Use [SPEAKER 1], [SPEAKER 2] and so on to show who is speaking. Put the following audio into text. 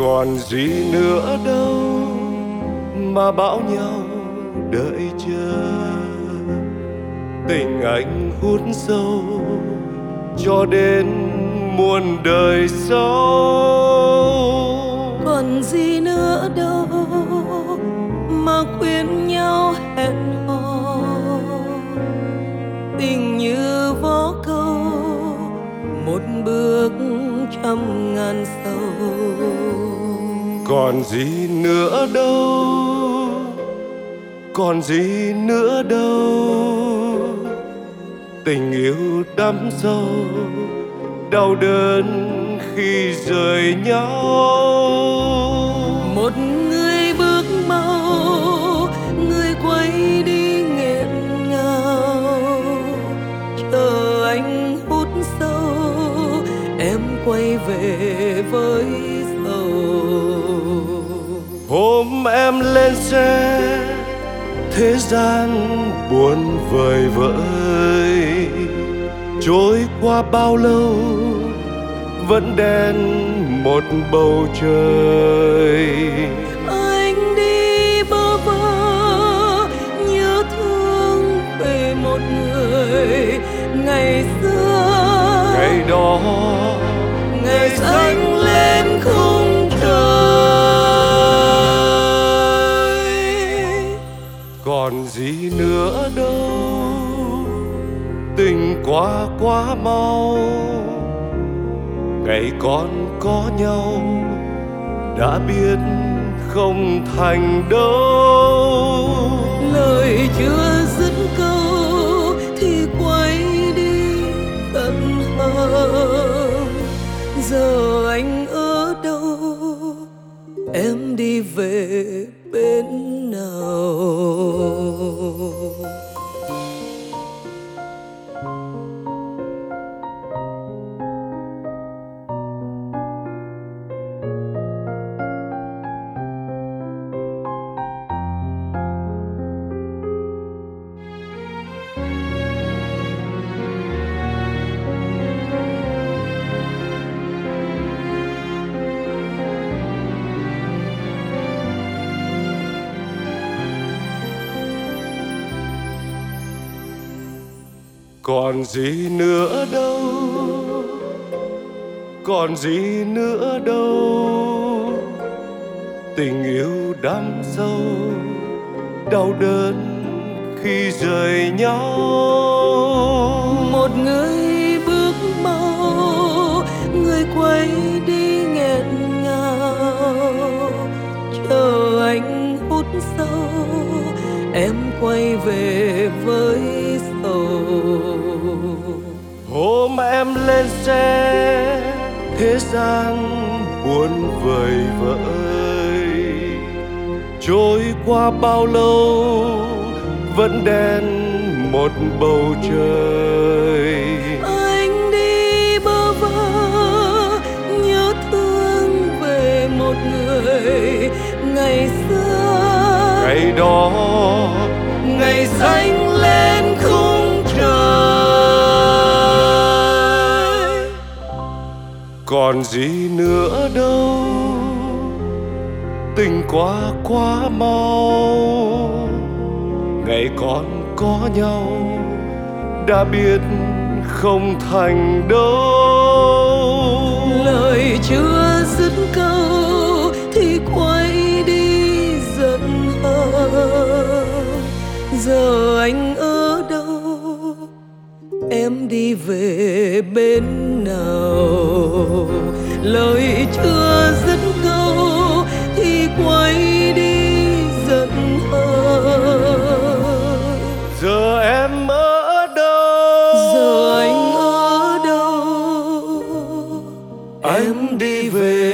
[SPEAKER 1] Còn gì nữa đâu mà bảo nhau đợi chờ, tình anh hút sâu cho đến muôn đời sau.
[SPEAKER 2] Còn gì nữa đâu mà khuyên nhau hẹn hò, tình như vó câu một bước trăm ngàn sầu.
[SPEAKER 1] Còn gì nữa đâu, còn gì nữa đâu, tình yêu đắm sâu đau đớn khi rời nhau.
[SPEAKER 2] Một người bước mau, người quay đi nghẹn ngào, chờ anh hút sâu em quay về với sầu.
[SPEAKER 1] Hôm em lên xe thế gian buồn vời vợi, trôi qua bao lâu vẫn đen một bầu trời.
[SPEAKER 2] Anh đi bơ vơ nhớ thương về một người ngày xưa,
[SPEAKER 1] Ngày đó
[SPEAKER 2] ngày xanh lên khung trời.
[SPEAKER 1] còn gì nữa đâu, tình qua quá mau, ngày còn có nhau đã biết không thành đâu.
[SPEAKER 2] Lời chưa dứt câu thì quay đi tận hờn. Giờ anh ở đâu, em đi về bên nào?
[SPEAKER 1] Còn gì nữa đâu, còn gì nữa đâu, tình yêu đắm sâu đau đớn khi rời nhau.
[SPEAKER 2] Một người bước mau, người quay đi nghẹn ngào, chờ anh hút sâu em quay về với sầu.
[SPEAKER 1] Hôm em lên xe thế gian buồn vời vợi, trôi qua bao lâu vẫn đen một bầu trời.
[SPEAKER 2] Anh đi bơ vơ nhớ thương về một người ngày xưa,
[SPEAKER 1] Ngày đó
[SPEAKER 2] ngày xanh lên khung trời.
[SPEAKER 1] còn gì nữa đâu, tình qua quá mau, ngày còn có nhau đã biết không thành đâu.
[SPEAKER 2] Lời chưa dứt câu thì quay đi giận hờn. Giờ anh ở đâu, em đi về bên nào? Lời chưa dứt câu thì quay đi giận hờn.
[SPEAKER 1] Giờ em ở đâu,
[SPEAKER 2] Giờ anh ở đâu,
[SPEAKER 1] em đi về